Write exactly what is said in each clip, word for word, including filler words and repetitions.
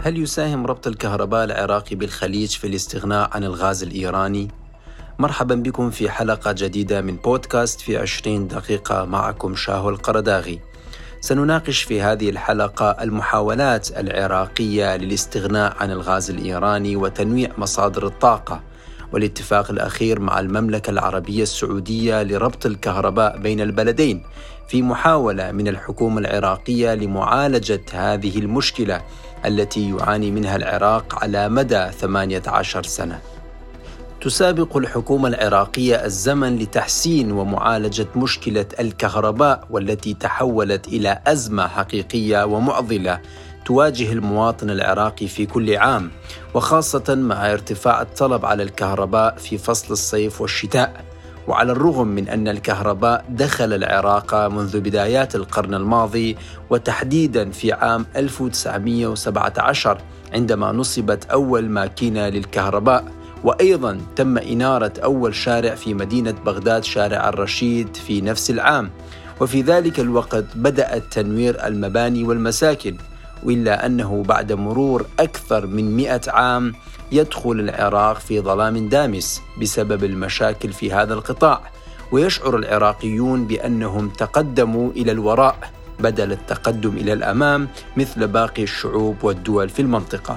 هل يساهم ربط الكهرباء العراقي بالخليج في الاستغناء عن الغاز الإيراني؟ مرحبا بكم في حلقة جديدة من بودكاست في عشرين دقيقة، معكم شاهو القرداغي. سنناقش في هذه الحلقة المحاولات العراقية للاستغناء عن الغاز الإيراني وتنويع مصادر الطاقة، والاتفاق الأخير مع المملكة العربية السعودية لربط الكهرباء بين البلدين في محاولة من الحكومة العراقية لمعالجة هذه المشكلة التي يعاني منها العراق على مدى ثمانية عشر سنة. تسابق الحكومة العراقية الزمن لتحسين ومعالجة مشكلة الكهرباء، والتي تحولت إلى أزمة حقيقية ومعضلة تواجه المواطن العراقي في كل عام، وخاصة مع ارتفاع الطلب على الكهرباء في فصل الصيف والشتاء. وعلى الرغم من أن الكهرباء دخل العراق منذ بدايات القرن الماضي، وتحديداً في عام ألف وتسعمئة وسبعة عشر عندما نصبت أول ماكينة للكهرباء، وأيضاً تم إنارة أول شارع في مدينة بغداد، شارع الرشيد، في نفس العام. وفي ذلك الوقت بدأت تنوير المباني والمساكن، وإلا أنه بعد مرور أكثر من مئة عام يدخل العراق في ظلام دامس بسبب المشاكل في هذا القطاع، ويشعر العراقيون بأنهم تقدموا إلى الوراء بدل التقدم إلى الأمام مثل باقي الشعوب والدول في المنطقة.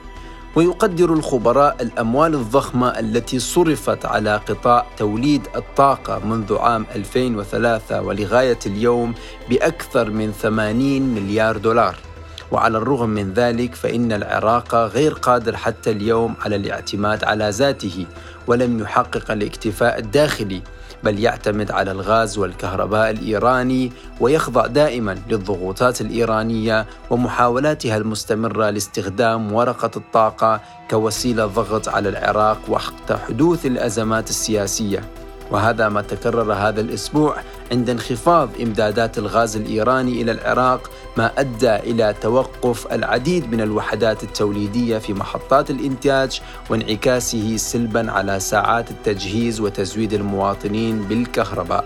ويقدر الخبراء الأموال الضخمة التي صرفت على قطاع توليد الطاقة منذ عام ألفين وثلاثة ولغاية اليوم بأكثر من ثمانين مليار دولار. وعلى الرغم من ذلك فإن العراق غير قادر حتى اليوم على الاعتماد على ذاته، ولم يحقق الاكتفاء الداخلي، بل يعتمد على الغاز والكهرباء الإيراني، ويخضع دائما للضغوطات الإيرانية ومحاولاتها المستمرة لاستخدام ورقة الطاقة كوسيلة ضغط على العراق وقت حدوث الأزمات السياسية. وهذا ما تكرر هذا الأسبوع عند انخفاض إمدادات الغاز الإيراني إلى العراق، ما أدى إلى توقف العديد من الوحدات التوليدية في محطات الإنتاج، وانعكاسه سلباً على ساعات التجهيز وتزويد المواطنين بالكهرباء.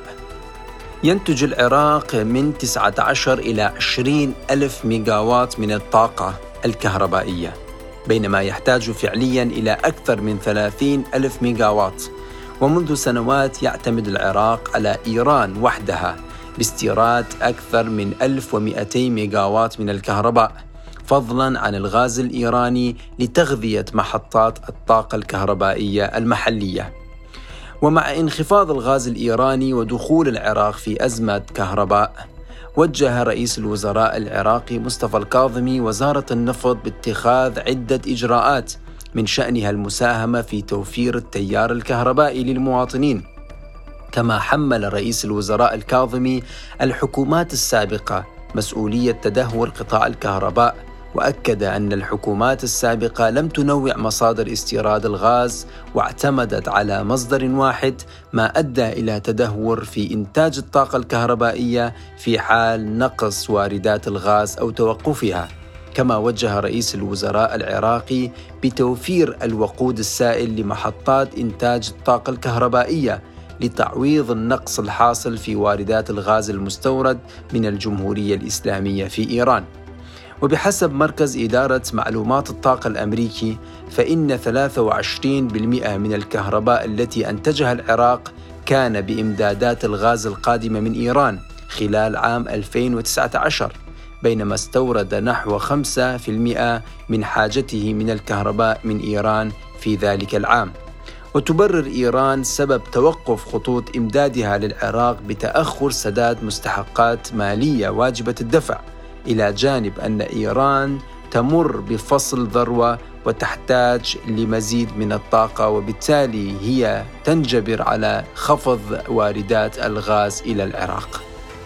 ينتج العراق من تسعة عشر إلى عشرين ألف ميجاوات من الطاقة الكهربائية، بينما يحتاج فعلياً إلى أكثر من ثلاثين ألف ميجاوات. ومنذ سنوات يعتمد العراق على إيران وحدها باستيراد أكثر من ألف ومئتين ميجاوات من الكهرباء، فضلاً عن الغاز الإيراني لتغذية محطات الطاقة الكهربائية المحلية. ومع انخفاض الغاز الإيراني ودخول العراق في أزمة كهرباء، وجه رئيس الوزراء العراقي مصطفى الكاظمي وزارة النفط باتخاذ عدة إجراءات من شأنها المساهمة في توفير التيار الكهربائي للمواطنين. كما حمل رئيس الوزراء الكاظمي الحكومات السابقة مسؤولية تدهور قطاع الكهرباء، وأكد أن الحكومات السابقة لم تنوع مصادر استيراد الغاز واعتمدت على مصدر واحد، ما أدى إلى تدهور في إنتاج الطاقة الكهربائية في حال نقص واردات الغاز أو توقفها. كما وجه رئيس الوزراء العراقي بتوفير الوقود السائل لمحطات إنتاج الطاقة الكهربائية لتعويض النقص الحاصل في واردات الغاز المستورد من الجمهورية الإسلامية في إيران. وبحسب مركز إدارة معلومات الطاقة الأمريكي، فإن ثلاثة وعشرين بالمئة من الكهرباء التي أنتجها العراق كان بإمدادات الغاز القادمة من إيران خلال عام ألفين وتسعة عشر، بينما استورد نحو خمسة بالمئة من حاجته من الكهرباء من إيران في ذلك العام. وتبرر إيران سبب توقف خطوط إمدادها للعراق بتأخر سداد مستحقات مالية واجبة الدفع، إلى جانب أن إيران تمر بفصل ذروة وتحتاج لمزيد من الطاقة، وبالتالي هي تنجبر على خفض واردات الغاز إلى العراق.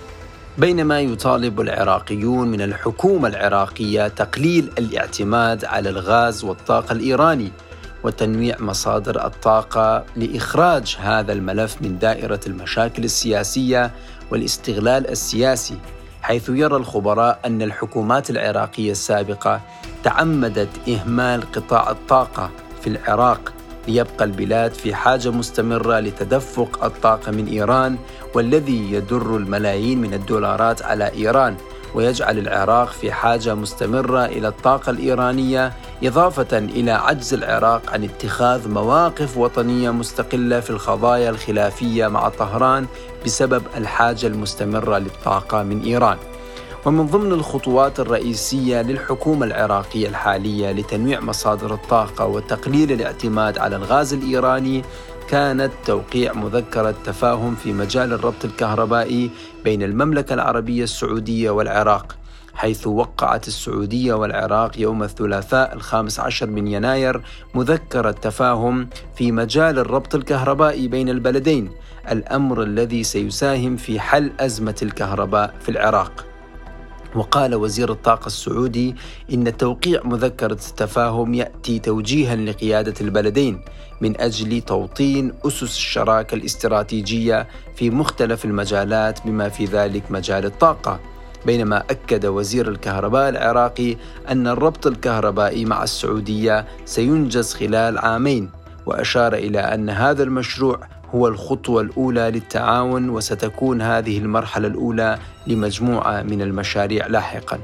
بينما يطالب العراقيون من الحكومة العراقية تقليل الاعتماد على الغاز والطاقة الإيراني وتنويع مصادر الطاقة لإخراج هذا الملف من دائرة المشاكل السياسية والاستغلال السياسي، حيث يرى الخبراء أن الحكومات العراقية السابقة تعمدت إهمال قطاع الطاقة في العراق، ليبقى البلاد في حاجة مستمرة لتدفق الطاقة من إيران، والذي يدر الملايين من الدولارات على إيران، ويجعل العراق في حاجة مستمرة إلى الطاقة الإيرانية، إضافة إلى عجز العراق عن اتخاذ مواقف وطنية مستقلة في القضايا الخلافية مع طهران بسبب الحاجة المستمرة للطاقة من إيران. ومن ضمن الخطوات الرئيسية للحكومة العراقية الحالية لتنويع مصادر الطاقة وتقليل الاعتماد على الغاز الإيراني كانت توقيع مذكرة تفاهم في مجال الربط الكهربائي بين المملكة العربية السعودية والعراق، حيث وقعت السعودية والعراق يوم الثلاثاء الخامس عشر من يناير مذكرة تفاهم في مجال الربط الكهربائي بين البلدين، الأمر الذي سيساهم في حل أزمة الكهرباء في العراق. وقال وزير الطاقة السعودي إن توقيع مذكرة التفاهم يأتي توجيها لقيادة البلدين من أجل توطين أسس الشراكة الاستراتيجية في مختلف المجالات بما في ذلك مجال الطاقة. بينما أكد وزير الكهرباء العراقي أن الربط الكهربائي مع السعودية سينجز خلال عامين، وأشار إلى أن هذا المشروع هو الخطوة الأولى للتعاون، وستكون هذه المرحلة الأولى لمجموعة من المشاريع لاحقاً.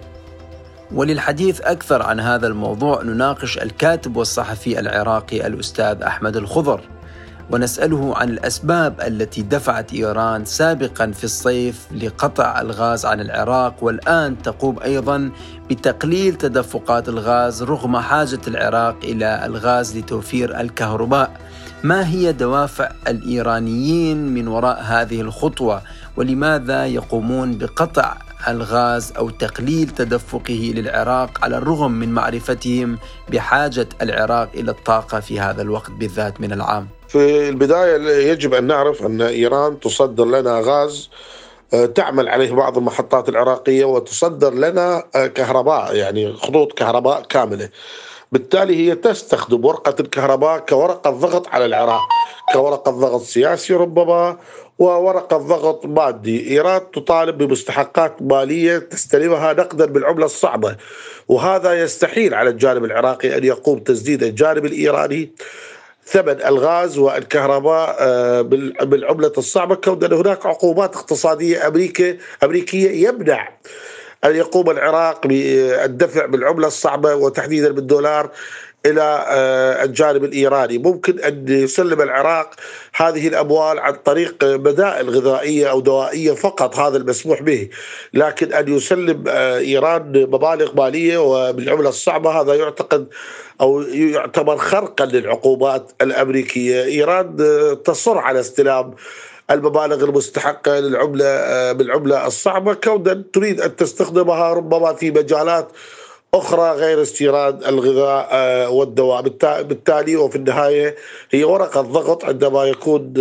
وللحديث أكثر عن هذا الموضوع نناقش الكاتب والصحفي العراقي الأستاذ أحمد الخضر، ونسأله عن الأسباب التي دفعت إيران سابقاً في الصيف لقطع الغاز عن العراق، والآن تقوم أيضاً بتقليل تدفقات الغاز رغم حاجة العراق إلى الغاز لتوفير الكهرباء. ما هي دوافع الإيرانيين من وراء هذه الخطوة، ولماذا يقومون بقطع الغاز أو تقليل تدفقه للعراق على الرغم من معرفتهم بحاجة العراق إلى الطاقة في هذا الوقت بالذات من العام؟ في البداية يجب أن نعرف أن إيران تصدر لنا غاز تعمل عليه بعض المحطات العراقية، وتصدر لنا كهرباء، يعني خطوط كهرباء كاملة. بالتالي هي تستخدم ورقة الكهرباء كورقة ضغط على العراق، كورقة ضغط سياسي ربما، وورقة ضغط مادي. إيران تطالب بمستحقات مالية تستلمها نقدا بالعملة الصعبة، وهذا يستحيل على الجانب العراقي أن يقوم تسديد الجانب الإيراني ثمن الغاز والكهرباء بالعملة الصعبة، كون هناك عقوبات اقتصادية أمريكية أمريكية يمنع أن يقوم العراق بالدفع بالعملة الصعبة وتحديدا بالدولار إلى الجانب الإيراني. ممكن أن يسلم العراق هذه الأموال عن طريق بدائل غذائية أو دوائية فقط، هذا المسموح به، لكن أن يسلم إيران مبالغ مالية وبالعملة الصعبة هذا يعتقد أو يعتبر خرقا للعقوبات الأمريكية. إيران تصر على استلام المبالغ المستحقة للعملة بالعملة الصعبة، كونا تريد أن تستخدمها ربما في مجالات أخرى غير استيراد الغذاء والدواء. بالتالي وفي النهاية هي ورقة ضغط عندما يكون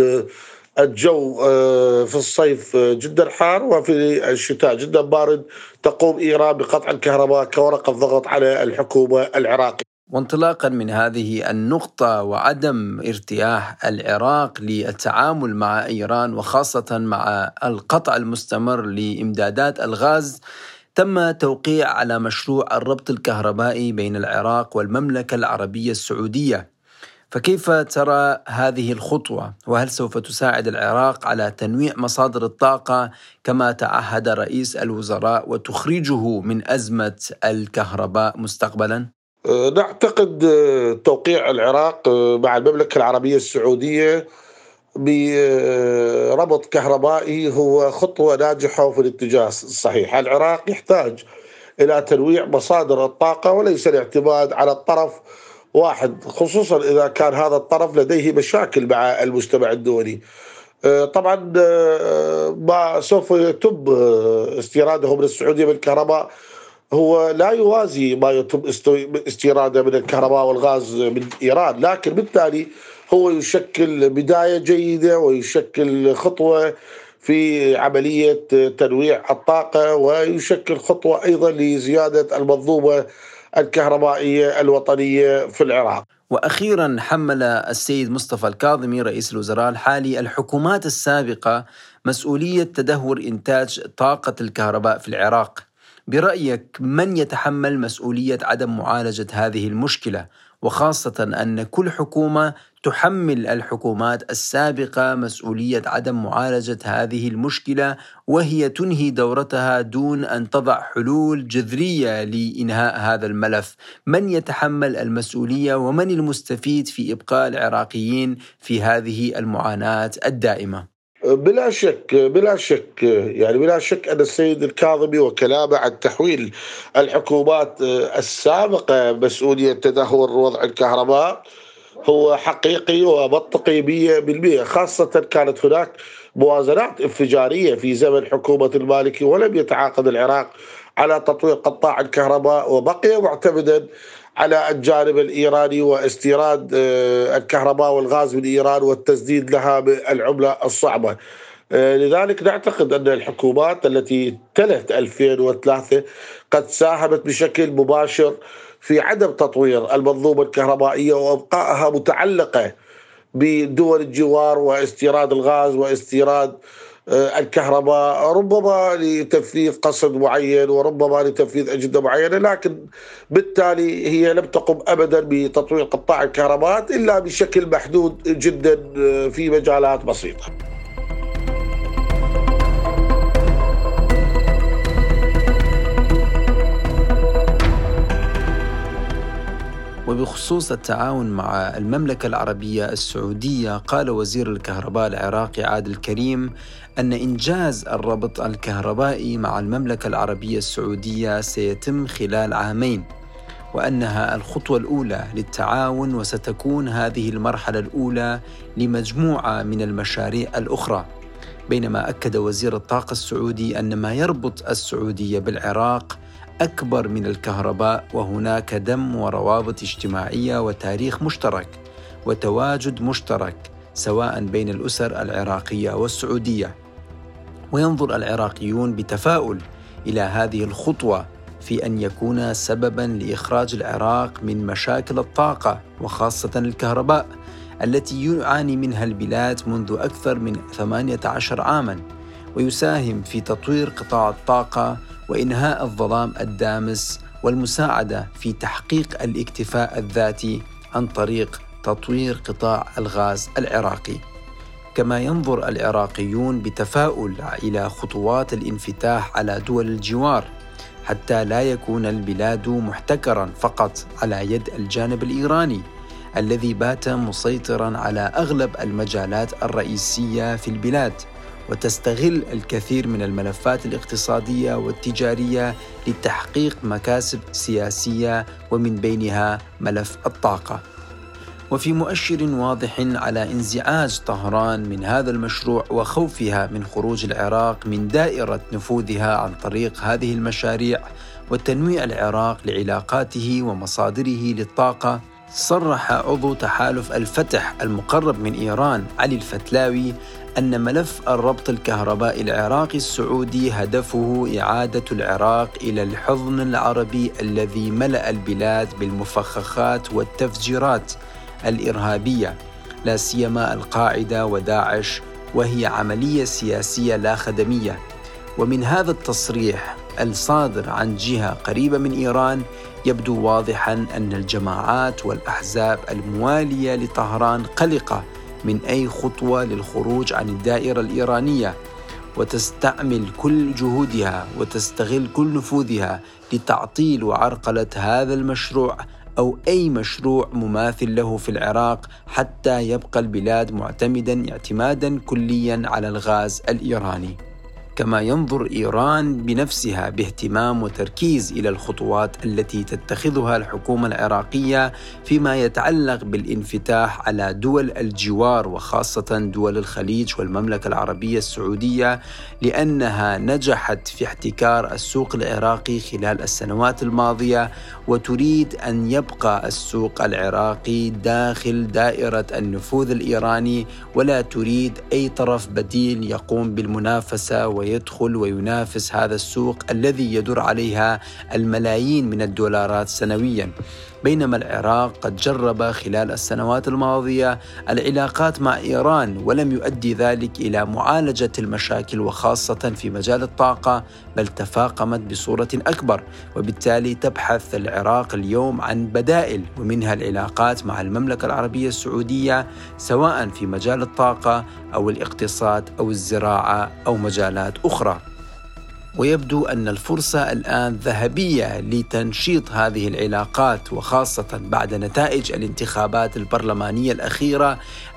الجو في الصيف جدا حار وفي الشتاء جدا بارد، تقوم إيران بقطع الكهرباء كورقة ضغط على الحكومة العراقية. وانطلاقا من هذه النقطة وعدم ارتياح العراق للتعامل مع إيران وخاصة مع القطع المستمر لإمدادات الغاز، تم توقيع على مشروع الربط الكهربائي بين العراق والمملكة العربية السعودية. فكيف ترى هذه الخطوة؟ وهل سوف تساعد العراق على تنويع مصادر الطاقة كما تعهد رئيس الوزراء وتخرجه من أزمة الكهرباء مستقبلا؟ نعتقد توقيع العراق مع المملكة العربية السعودية بربط كهربائي هو خطوة ناجحة في الاتجاه الصحيح. العراق يحتاج إلى تنويع مصادر الطاقة وليس الاعتماد على الطرف واحد، خصوصا إذا كان هذا الطرف لديه مشاكل مع المجتمع الدولي. طبعا ما سوف يتم استيراده من السعودية بالكهرباء هو لا يوازي ما يتم استيراده من الكهرباء والغاز من إيران، لكن بالتالي هو يشكل بداية جيدة ويشكل خطوة في عملية تنويع الطاقة، ويشكل خطوة أيضا لزيادة المنظومة الكهربائية الوطنية في العراق. وأخيرا، حمل السيد مصطفى الكاظمي رئيس الوزراء الحالي الحكومات السابقة مسؤولية تدهور إنتاج طاقة الكهرباء في العراق. برأيك من يتحمل مسؤولية عدم معالجة هذه المشكلة، وخاصة أن كل حكومة تحمل الحكومات السابقة مسؤولية عدم معالجة هذه المشكلة، وهي تنهي دورتها دون أن تضع حلول جذرية لإنهاء هذا الملف. من يتحمل المسؤولية ومن المستفيد في إبقاء العراقيين في هذه المعاناة الدائمة؟ بلا شك بلا شك يعني بلا شك أن السيد الكاظمي وكلامه عن تحويل الحكومات السابقة مسؤولية تدهور وضع الكهرباء هو حقيقي ومنطقي مئة بالمئة، خاصة كانت هناك موازنات انفجارية في زمن حكومة المالكي ولم يتعاقد العراق على تطوير قطاع الكهرباء، وبقي معتمدا على الجانب الإيراني واستيراد الكهرباء والغاز من إيران والتسديد لها بالعملة الصعبة. لذلك نعتقد أن الحكومات التي تلت ألفين وثلاثة قد ساهمت بشكل مباشر في عدم تطوير المنظومة الكهربائية وإبقائها متعلقة بدول الجوار واستيراد الغاز واستيراد الكهرباء، ربما لتنفيذ قصد معين وربما لتنفيذ أجندة معينة، لكن بالتالي هي لم تقم أبدا بتطوير قطاع الكهرباء إلا بشكل محدود جدا في مجالات بسيطة. وبخصوص التعاون مع المملكة العربية السعودية، قال وزير الكهرباء العراقي عادل كريم أن إنجاز الربط الكهربائي مع المملكة العربية السعودية سيتم خلال عامين، وأنها الخطوة الأولى للتعاون، وستكون هذه المرحلة الأولى لمجموعة من المشاريع الأخرى. بينما أكد وزير الطاقة السعودي أن ما يربط السعودية بالعراق أكبر من الكهرباء، وهناك دم وروابط اجتماعية وتاريخ مشترك وتواجد مشترك سواء بين الأسر العراقية والسعودية. وينظر العراقيون بتفاؤل إلى هذه الخطوة في أن يكون سبباً لإخراج العراق من مشاكل الطاقة وخاصة الكهرباء التي يعاني منها البلاد منذ أكثر من ثمانية عشر عاماً، ويساهم في تطوير قطاع الطاقة وإنهاء الظلام الدامس والمساعدة في تحقيق الاكتفاء الذاتي عن طريق تطوير قطاع الغاز العراقي. كما ينظر العراقيون بتفاؤل إلى خطوات الانفتاح على دول الجوار حتى لا يكون البلاد محتكراً فقط على يد الجانب الإيراني الذي بات مسيطراً على أغلب المجالات الرئيسية في البلاد، وتستغل الكثير من الملفات الاقتصادية والتجارية لتحقيق مكاسب سياسية ومن بينها ملف الطاقة. وفي مؤشر واضح على انزعاج طهران من هذا المشروع وخوفها من خروج العراق من دائرة نفوذها عن طريق هذه المشاريع وتنويع العراق لعلاقاته ومصادره للطاقة، صرح عضو تحالف الفتح المقرب من إيران علي الفتلاوي أن ملف الربط الكهربائي العراقي السعودي هدفه إعادة العراق إلى الحضن العربي الذي ملأ البلاد بالمفخخات والتفجيرات الإرهابية، لا سيما القاعدة وداعش، وهي عملية سياسية لا خدمية. ومن هذا التصريح الصادر عن جهة قريبة من إيران يبدو واضحاً أن الجماعات والأحزاب الموالية لطهران قلقة من أي خطوة للخروج عن الدائرة الإيرانية، وتستعمل كل جهودها وتستغل كل نفوذها لتعطيل وعرقلة هذا المشروع أو أي مشروع مماثل له في العراق حتى يبقى البلاد معتمداً اعتماداً كلياً على الغاز الإيراني. كما ينظر إيران بنفسها باهتمام وتركيز إلى الخطوات التي تتخذها الحكومة العراقية فيما يتعلق بالانفتاح على دول الجوار وخاصة دول الخليج والمملكة العربية السعودية، لأنها نجحت في احتكار السوق العراقي خلال السنوات الماضية، وتريد أن يبقى السوق العراقي داخل دائرة النفوذ الإيراني، ولا تريد أي طرف بديل يقوم بالمنافسة ويدخل وينافس هذا السوق الذي يدر عليها الملايين من الدولارات سنويا. بينما العراق قد جرب خلال السنوات الماضية العلاقات مع إيران ولم يؤدي ذلك إلى معالجة المشاكل وخاصة في مجال الطاقة، بل تفاقمت بصورة أكبر. وبالتالي تبحث العراق اليوم عن بدائل، ومنها العلاقات مع المملكة العربية السعودية سواء في مجال الطاقة أو الاقتصاد أو الزراعة أو مجالات أخرى. ويبدو أن الفرصة الآن ذهبية لتنشيط هذه العلاقات، وخاصة بعد نتائج الانتخابات البرلمانية الأخيرة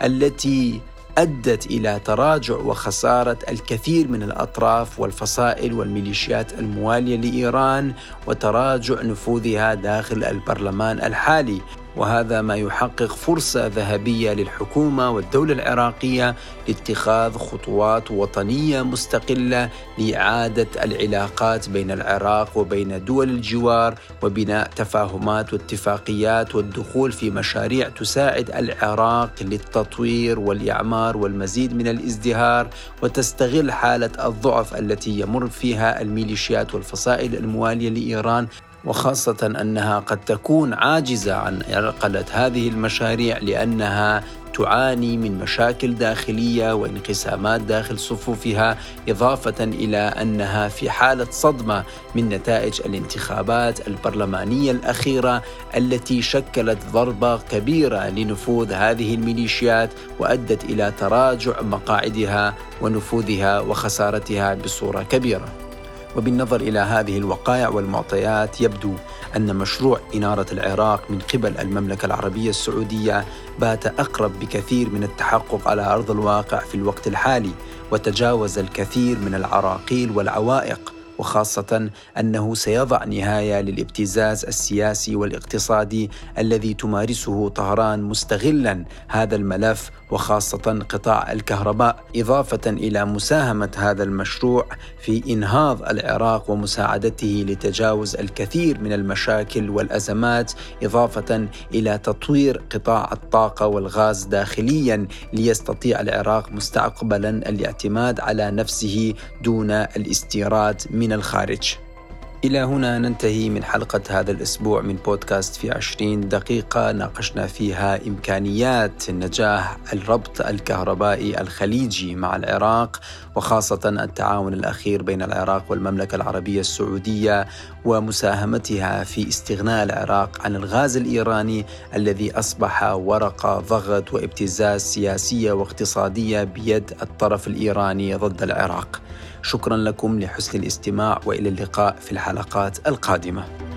التي أدت إلى تراجع وخسارة الكثير من الأطراف والفصائل والميليشيات الموالية لإيران وتراجع نفوذها داخل البرلمان الحالي. وهذا ما يحقق فرصة ذهبية للحكومة والدولة العراقية لاتخاذ خطوات وطنية مستقلة لإعادة العلاقات بين العراق وبين دول الجوار، وبناء تفاهمات واتفاقيات والدخول في مشاريع تساعد العراق للتطوير والإعمار والمزيد من الازدهار، وتستغل حالة الضعف التي يمر فيها الميليشيات والفصائل الموالية لإيران، وخاصة أنها قد تكون عاجزة عن عرقلة هذه المشاريع لأنها تعاني من مشاكل داخلية وانقسامات داخل صفوفها، إضافة إلى أنها في حالة صدمة من نتائج الانتخابات البرلمانية الأخيرة التي شكلت ضربة كبيرة لنفوذ هذه الميليشيات وأدت إلى تراجع مقاعدها ونفوذها وخسارتها بصورة كبيرة. وبالنظر إلى هذه الوقائع والمعطيات يبدو أن مشروع إنارة العراق من قبل المملكة العربية السعودية بات أقرب بكثير من التحقق على أرض الواقع في الوقت الحالي، وتجاوز الكثير من العراقيل والعوائق، وخاصة أنه سيضع نهاية للابتزاز السياسي والاقتصادي الذي تمارسه طهران مستغلا هذا الملف وخاصة قطاع الكهرباء، إضافة إلى مساهمة هذا المشروع في إنهاض العراق ومساعدته لتجاوز الكثير من المشاكل والأزمات، إضافة إلى تطوير قطاع الطاقة والغاز داخليا ليستطيع العراق مستقبلا الاعتماد على نفسه دون الاستيراد من الخارج. إلى هنا ننتهي من حلقة هذا الأسبوع من بودكاست في عشرين دقيقة، ناقشنا فيها إمكانيات نجاح الربط الكهربائي الخليجي مع العراق، وخاصة التعاون الأخير بين العراق والمملكة العربية السعودية ومساهمتها في استغناء العراق عن الغاز الإيراني الذي أصبح ورقة ضغط وابتزاز سياسية واقتصادية بيد الطرف الإيراني ضد العراق. شكرا لكم لحسن الاستماع، وإلى اللقاء في الحلقات القادمة.